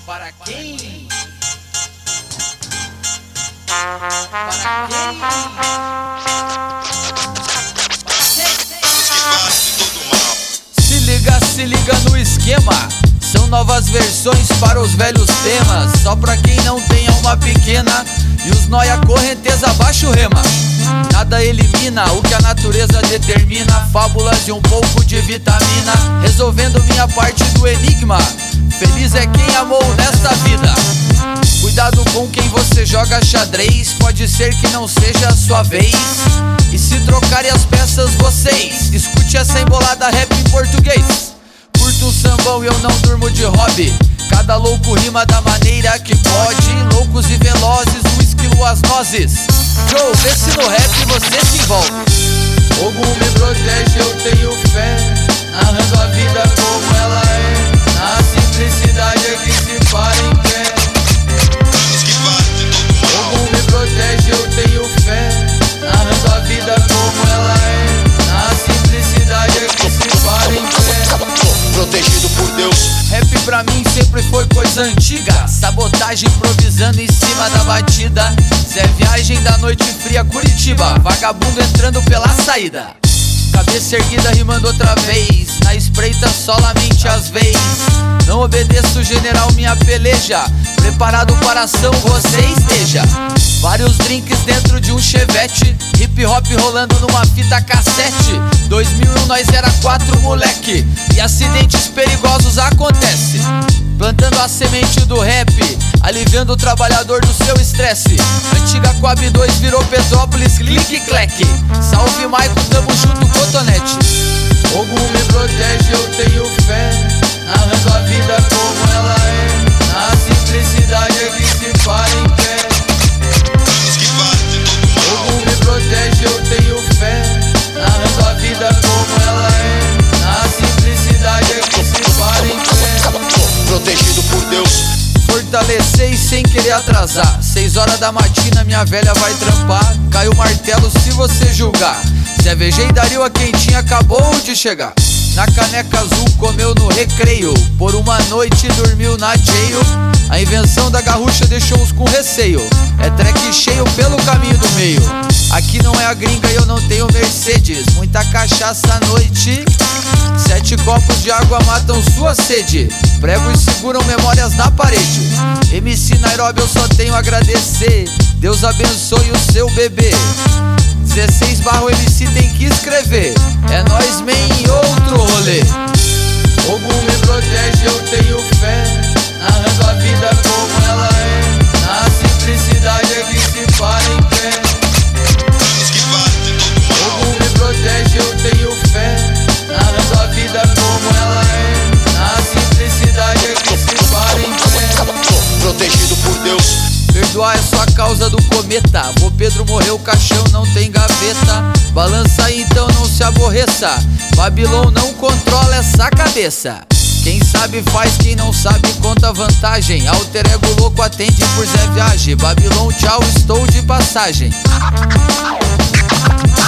Para quem? Para quem? Se liga no esquema. São novas versões para os velhos temas. Só pra quem não tem alma pequena e os nóia correnteza abaixo rema. Nada elimina o que a natureza determina. Fábulas e um pouco de vitamina, resolvendo minha parte do enigma. Feliz é quem amou nesta vida. Cuidado com quem você joga xadrez, pode ser que não seja a sua vez. E se trocarem as peças vocês, escute essa embolada rap em português. Curto um sambão e eu não durmo de hobby. Cada louco rima da maneira que pode. Loucos e velozes, um esquilo às nozes. Joe, vê se no rap você se envolve. Fogo me protege, eu tenho fé, narrando a vida como ela é. Na simplicidade é que se para em pé. Fogo me protege, eu tenho fé, narrando a vida como ela é. Na simplicidade é que se para em pé. Protegido por Deus. Rap pra mim sempre foi coisa antiga. Sabotagem improvisando em cima da batida. Zé Viagem da noite fria Curitiba. Vagabundo entrando pela saída. Cabeça erguida rimando outra vez. Na espreita solamente às vezes. Não obedeço general, minha peleja. Preparado para ação você esteja. Vários drinks dentro de um chevette. Hip hop rolando numa fita cassete. 2001 nós era 4 moleque. E acidentes perigosos acontecem. Plantando a semente do rap, aliviando o trabalhador do seu estresse. Antiga Coab 2 virou Petrópolis, clique cleque. Salve Maico, tamo junto, cotonete. Fogo me protege, eu tenho fé, narrando a vida como ela é. Na simplicidade é que se para em pé. Fogo me protege, eu tenho fé, narrando a vida como ela é. Na simplicidade é que se para em pé. Protegido por Deus. Fortalecer e sem querer atrasar. 6 horas da matina minha velha vai trampar. Caiu o martelo se você julgar. Zé VG e Dario a quentinha acabou de chegar. Na caneca azul comeu no recreio. Por uma noite dormiu na jail. A invenção da garrucha deixou uns com receio. É track cheio pelo caminho do meio. Aqui não é a gringa e eu não tenho Mercedes. Muita cachaça à noite. 7 copos de água matam sua sede. Pregos seguram memórias na parede. MC Nairobi eu só tenho a agradecer. Deus abençoe o seu bebê. 16/MC tem que escrever. É nóis, man, em outro rolê. Fogo me protege, eu tenho fé, narrando a vida como ela é. Na simplicidade é que se para em pé. Fogo me protege, eu tenho fé, narrando a vida como ela é. Na simplicidade é que se para em pé. Protegido por Deus. Perdoar é só a causa do cometa. Vô Pedro morreu, o caixão não tem gaveta. Balança aí então, não se aborreça. Babilon não controla essa cabeça. Quem sabe faz, quem não sabe conta vantagem. Alter ego louco atende por Zé Viagem. Babilon tchau, estou de passagem.